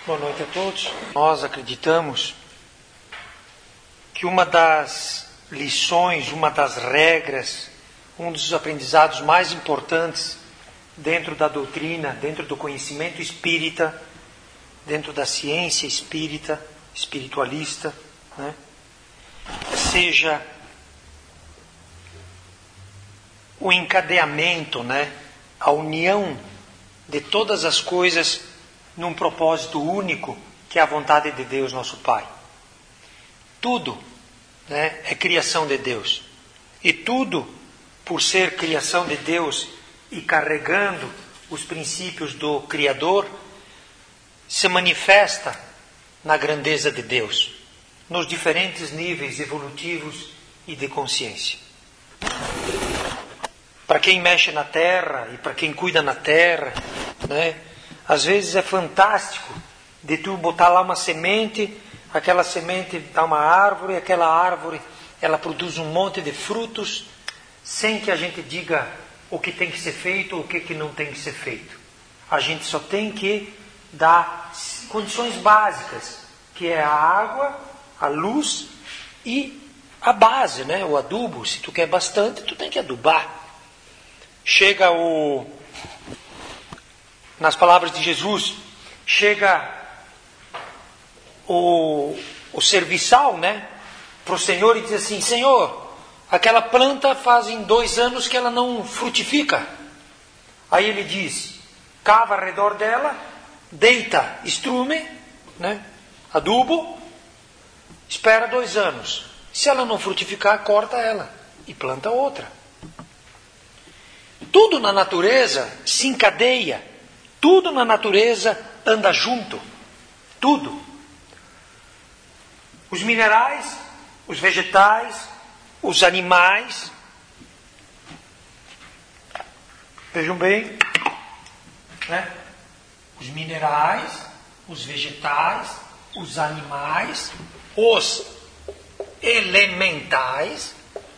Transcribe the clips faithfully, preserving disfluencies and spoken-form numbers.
Boa noite a todos. Nós acreditamos que uma das lições, uma das regras, um dos aprendizados mais importantes dentro da doutrina, dentro do conhecimento espírita, dentro da ciência espírita, espiritualista, né, seja o encadeamento, né, a união de todas as coisas num propósito único, que é a vontade de Deus, nosso Pai. Tudo, né, é criação de Deus. E tudo, por ser criação de Deus e carregando os princípios do Criador, se manifesta na grandeza de Deus, nos diferentes níveis evolutivos e de consciência. Para quem mexe na terra e para quem cuida na terra, né, às vezes é fantástico de tu botar lá uma semente, aquela semente dá uma árvore, aquela árvore ela produz um monte de frutos, sem que a gente diga o que tem que ser feito ou o que, que não tem que ser feito. A gente só tem que dar condições básicas, que é a água, a luz e a base, né? O adubo. Se tu quer bastante, tu tem que adubar. Chega o... Nas palavras de Jesus, chega o, o serviçal, né, para o Senhor e diz assim: Senhor, aquela planta fazem dois anos que ela não frutifica. Aí ele diz: cava ao redor dela, deita estrume, né, adubo, espera dois anos. Se ela não frutificar, corta ela e planta outra. Tudo na natureza se encadeia. Tudo na natureza anda junto. Tudo. Os minerais, os vegetais, os animais. Vejam bem, né? Os minerais, os vegetais, os animais, os elementais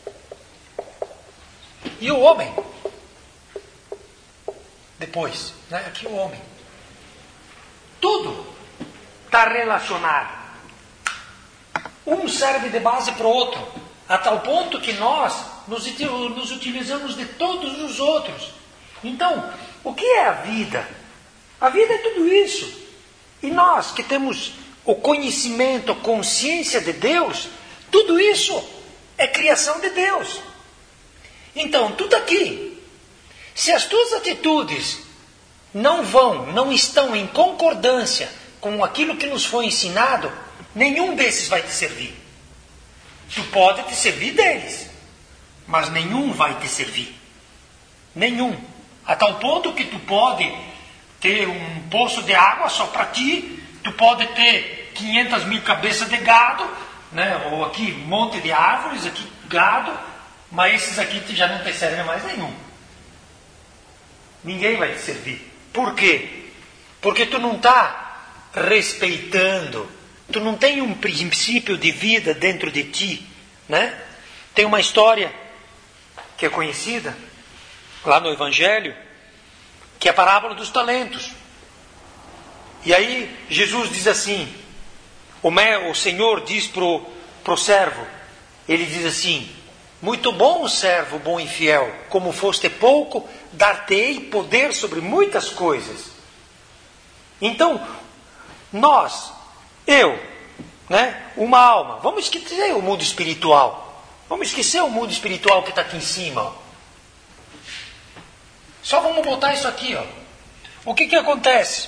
e o homem. Depois, né? Aqui o homem. Tudo está relacionado. Um serve de base para o outro, a tal ponto que nós nos, nos utilizamos de todos os outros. Então, o que é a vida? A vida é tudo isso. E nós que temos o conhecimento, a consciência de Deus, tudo isso é criação de Deus. Então, tudo aqui. Se as tuas atitudes não vão, não estão em concordância com aquilo que nos foi ensinado, nenhum desses vai te servir. Tu pode te servir deles, mas nenhum vai te servir. Nenhum. A tal ponto que tu pode ter um poço de água só para ti, tu pode ter quinhentas mil cabeças de gado, né? Ou aqui um monte de árvores, aqui gado, mas esses aqui já não te servem mais nenhum. Ninguém vai te servir. Por quê? Porque tu não está respeitando, tu não tem um princípio de vida dentro de ti, né? Tem uma história que é conhecida lá no Evangelho, que é a parábola dos talentos. E aí Jesus diz assim, o, meu, o Senhor diz pro, pro servo, ele diz assim: muito bom, servo bom e fiel, como foste pouco, dar-te-ei poder sobre muitas coisas. Então, nós, eu, né, uma alma, vamos esquecer o mundo espiritual. Vamos esquecer o mundo espiritual que está aqui em cima. Ó. Só vamos botar isso aqui. Ó. O que que acontece?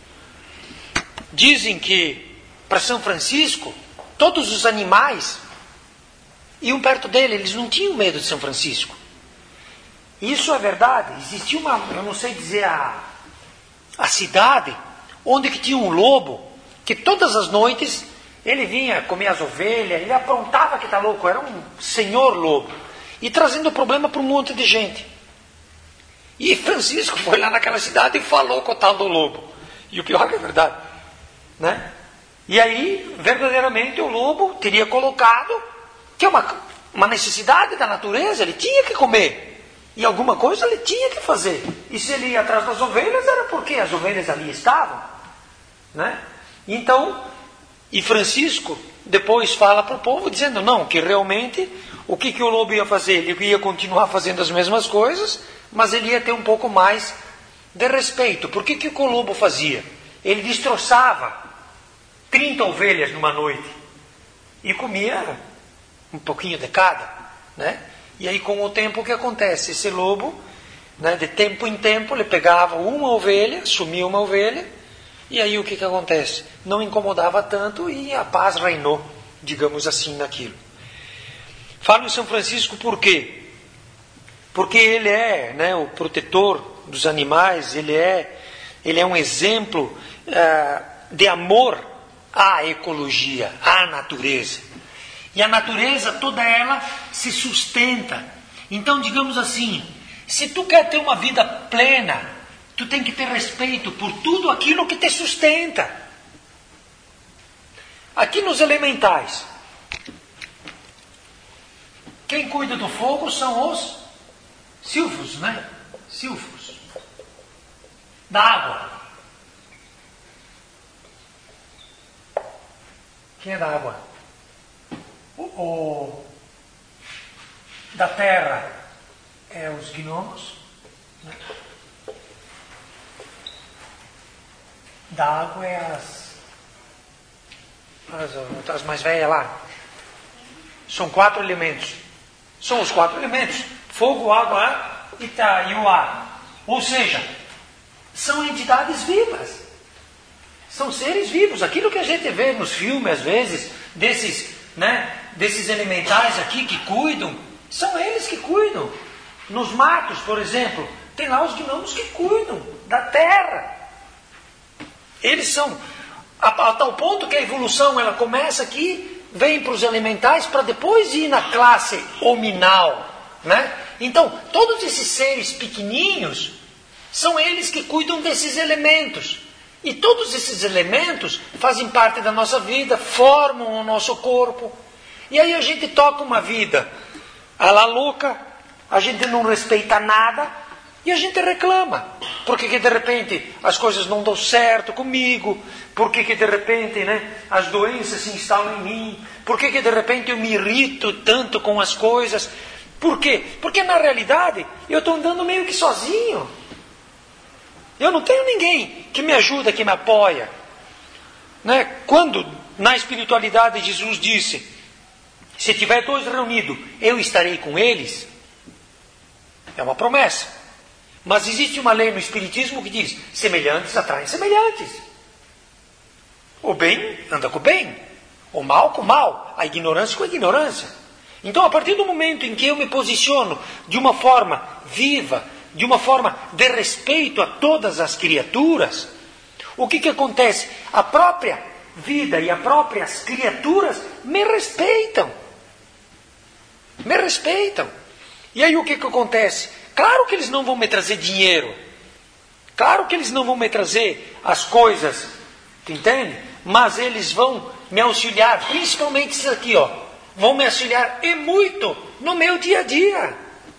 Dizem que, para São Francisco, todos os animais iam perto dele, eles não tinham medo de São Francisco. Isso é verdade. Existia uma, eu não sei dizer a, a cidade, onde que tinha um lobo, que todas as noites ele vinha comer as ovelhas, ele aprontava que tá louco, era um senhor lobo, e trazendo problema para um monte de gente. E Francisco foi lá naquela cidade e falou com o tal do lobo. E o pior é que é verdade, né? E aí, verdadeiramente, o lobo teria colocado que é uma, uma necessidade da natureza, ele tinha que comer. E alguma coisa ele tinha que fazer. E se ele ia atrás das ovelhas, era porque as ovelhas ali estavam. Né? Então, e Francisco depois fala para o povo dizendo, não, que realmente o que, que o lobo ia fazer? Ele ia continuar fazendo as mesmas coisas, mas ele ia ter um pouco mais de respeito. Por que, que o lobo fazia? Ele destroçava trinta ovelhas numa noite e comia um pouquinho de cada, né? E aí com o tempo o que acontece? Esse lobo, né, de tempo em tempo, ele pegava uma ovelha, sumia uma ovelha, e aí o que, que acontece? Não incomodava tanto e a paz reinou, digamos assim, naquilo. Falo em São Francisco por quê? Porque ele é, né, o protetor dos animais, ele é, ele é um exemplo uh, de amor à ecologia, à natureza. E a natureza, toda ela se sustenta. Então, digamos assim, se tu quer ter uma vida plena, tu tem que ter respeito por tudo aquilo que te sustenta. Aqui nos elementais, quem cuida do fogo são os silfos, né? Silfos. Da água. Quem é da água? O, o, da terra é os gnomos, né? Da água é as, as, as mais velhas lá. São quatro elementos. São os quatro elementos. Fogo, água, ar e, tá, e o ar. Ou seja, são entidades vivas. São seres vivos. Aquilo que a gente vê nos filmes, às vezes, desses, né, desses elementais aqui que cuidam, são eles que cuidam. Nos matos, por exemplo, tem lá os gnomos que cuidam da terra. Eles são, a, a tal ponto que a evolução ela começa aqui, vem para os elementais, para depois ir na classe hominal, né? Então, todos esses seres pequenininhos, são eles que cuidam desses elementos. E todos esses elementos fazem parte da nossa vida, formam o nosso corpo. E aí a gente toca uma vida a la louca, a gente não respeita nada e a gente reclama. Por que, que de repente as coisas não dão certo comigo? Por que, que de repente, né, as doenças se instalam em mim? Por que, que de repente eu me irrito tanto com as coisas? Por quê? Porque na realidade eu estou andando meio que sozinho. Eu não tenho ninguém que me ajuda, que me apoia. Né? Quando na espiritualidade Jesus disse, se tiver dois reunidos, eu estarei com eles, é uma promessa. Mas existe uma lei no Espiritismo que diz, semelhantes atraem semelhantes. O bem anda com o bem, o mal com o mal, a ignorância com a ignorância. Então, a partir do momento em que eu me posiciono de uma forma viva, de uma forma de respeito a todas as criaturas, o que, que acontece? A própria vida e as próprias criaturas me respeitam. Me respeitam. E aí o que, que acontece? Claro que eles não vão me trazer dinheiro. Claro que eles não vão me trazer as coisas, entende? Mas eles vão me auxiliar, principalmente isso aqui, ó. Vão me auxiliar e muito no meu dia a dia.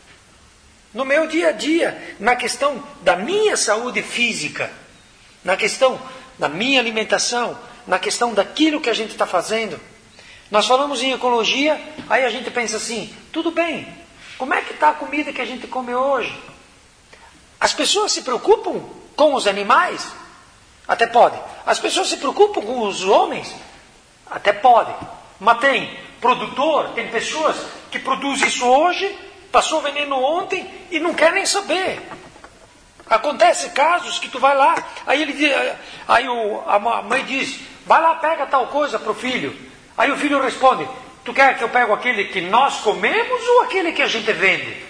No meu dia a dia, na questão da minha saúde física, na questão da minha alimentação, na questão daquilo que a gente está fazendo. Nós falamos em ecologia, aí a gente pensa assim, tudo bem, como é que está a comida que a gente come hoje? As pessoas se preocupam com os animais? Até pode. As pessoas se preocupam com os homens? Até pode. Mas tem produtor, tem pessoas que produzem isso hoje, passou veneno ontem e não quer nem saber. Acontece casos que tu vai lá, aí, ele diz, aí o, a mãe diz, vai lá, pega tal coisa para o filho. Aí o filho responde, tu quer que eu pegue aquele que nós comemos ou aquele que a gente vende?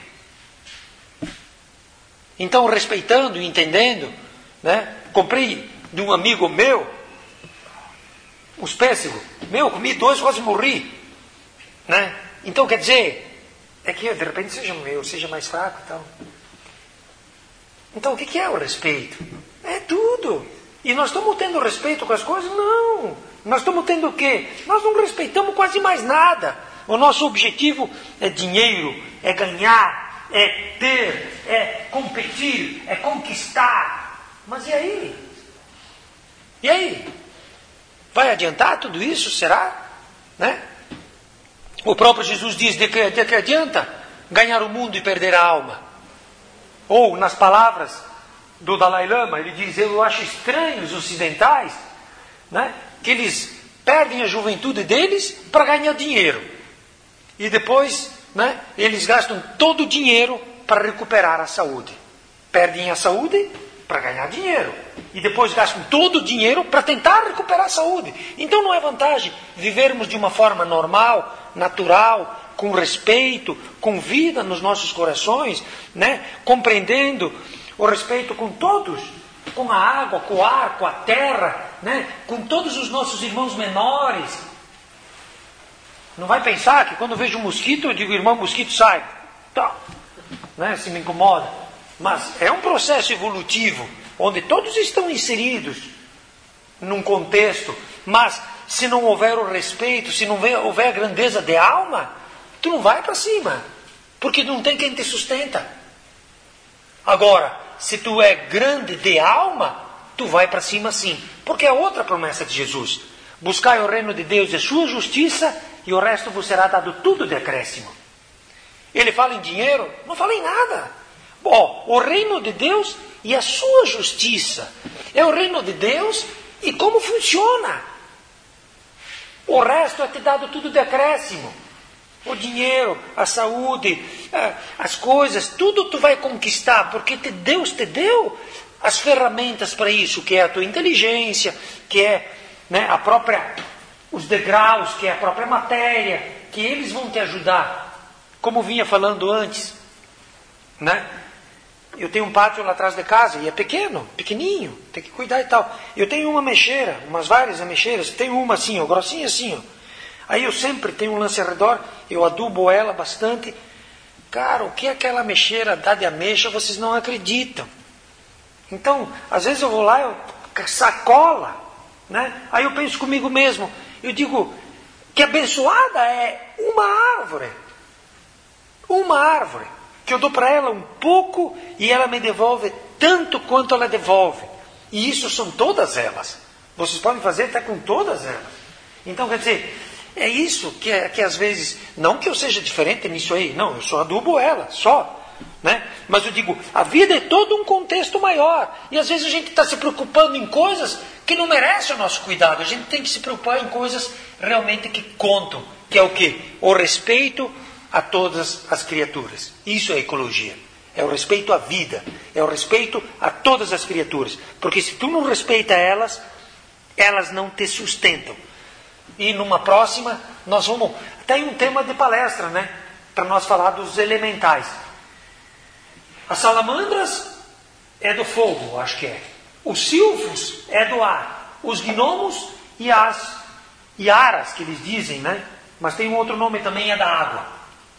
Então, respeitando e entendendo, né, comprei de um amigo meu uns pêssegos. Meu, comi dois, quase morri. Né? Então, quer dizer, é que de repente seja meu, seja mais fraco e tal. Então, o que é o respeito? É tudo. E nós estamos tendo respeito com as coisas? Não. Nós estamos tendo o quê? Nós não respeitamos quase mais nada. O nosso objetivo é dinheiro, é ganhar, é ter, é competir, é conquistar. Mas e aí? E aí? Vai adiantar tudo isso? Será? Né? O próprio Jesus diz de que, de que adianta ganhar o mundo e perder a alma. Ou, nas palavras do Dalai Lama, ele diz, eu acho estranho os ocidentais, né, que eles perdem a juventude deles para ganhar dinheiro. E depois, né, eles gastam todo o dinheiro para recuperar a saúde. Perdem a saúde para ganhar dinheiro. E depois gastam todo o dinheiro para tentar recuperar a saúde. Então não é vantagem vivermos de uma forma normal, natural, com respeito, com vida nos nossos corações, né? Compreendendo o respeito com todos, com a água, com o ar, com a terra, né? Com todos os nossos irmãos menores. Não vai pensar que quando eu vejo um mosquito, eu digo, irmão, mosquito, sai. Tá. Né? Se me incomoda. Mas é um processo evolutivo, onde todos estão inseridos num contexto, mas se não houver o respeito, se não houver a grandeza de alma, tu não vai para cima, porque não tem quem te sustenta. Agora, se tu é grande de alma, tu vai para cima sim, porque é outra promessa de Jesus. Buscai o reino de Deus e a sua justiça, e o resto vos será dado tudo de acréscimo. Ele fala em dinheiro? Não fala em nada. Bom, o reino de Deus e a sua justiça. É o reino de Deus e como funciona. O resto é te dado tudo de acréscimo. O dinheiro, a saúde, as coisas, tudo tu vai conquistar, porque Deus te deu as ferramentas para isso, que é a tua inteligência, que é, né, a própria, os degraus, que é a própria matéria, que eles vão te ajudar. Como vinha falando antes, né? Eu tenho um pátio lá atrás de casa, e é pequeno, pequenininho, tem que cuidar e tal. Eu tenho uma mexeira, umas várias ameixeiras, tenho uma assim, ó, grossinha assim, ó. Aí eu sempre tenho um lance ao redor, eu adubo ela bastante. Cara, o que aquela ameixeira dá de ameixa, vocês não acreditam. Então, às vezes eu vou lá, eu sacola, né? Aí eu penso comigo mesmo, eu digo, que abençoada é uma árvore. Uma árvore. Que eu dou para ela um pouco e ela me devolve tanto quanto ela devolve. E isso são todas elas. Vocês podem fazer até com todas elas. Então, quer dizer, é isso que, é, que às vezes, não que eu seja diferente nisso aí, não, eu só adubo ela, só. Né? Mas eu digo, a vida é todo um contexto maior. E às vezes a gente está se preocupando em coisas que não merecem o nosso cuidado. A gente tem que se preocupar em coisas realmente que contam. Que é o quê? O respeito a todas as criaturas. Isso é ecologia. É o respeito à vida. É o respeito a todas as criaturas. Porque se tu não respeita elas, elas não te sustentam. E numa próxima, nós vamos... Tem um tema de palestra, né? Para nós falar dos elementais. As salamandras é do fogo, acho que é. Os silfos é do ar. Os gnomos e as iaras, que eles dizem, né? Mas tem um outro nome também, é da água.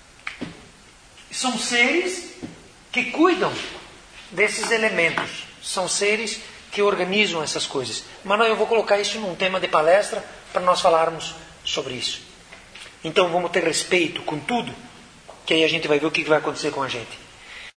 São seres que cuidam desses elementos. São seres que organizam essas coisas. Mas não, eu vou colocar isso num tema de palestra para nós falarmos sobre isso. Então vamos ter respeito com tudo, que aí a gente vai ver o que vai acontecer com a gente.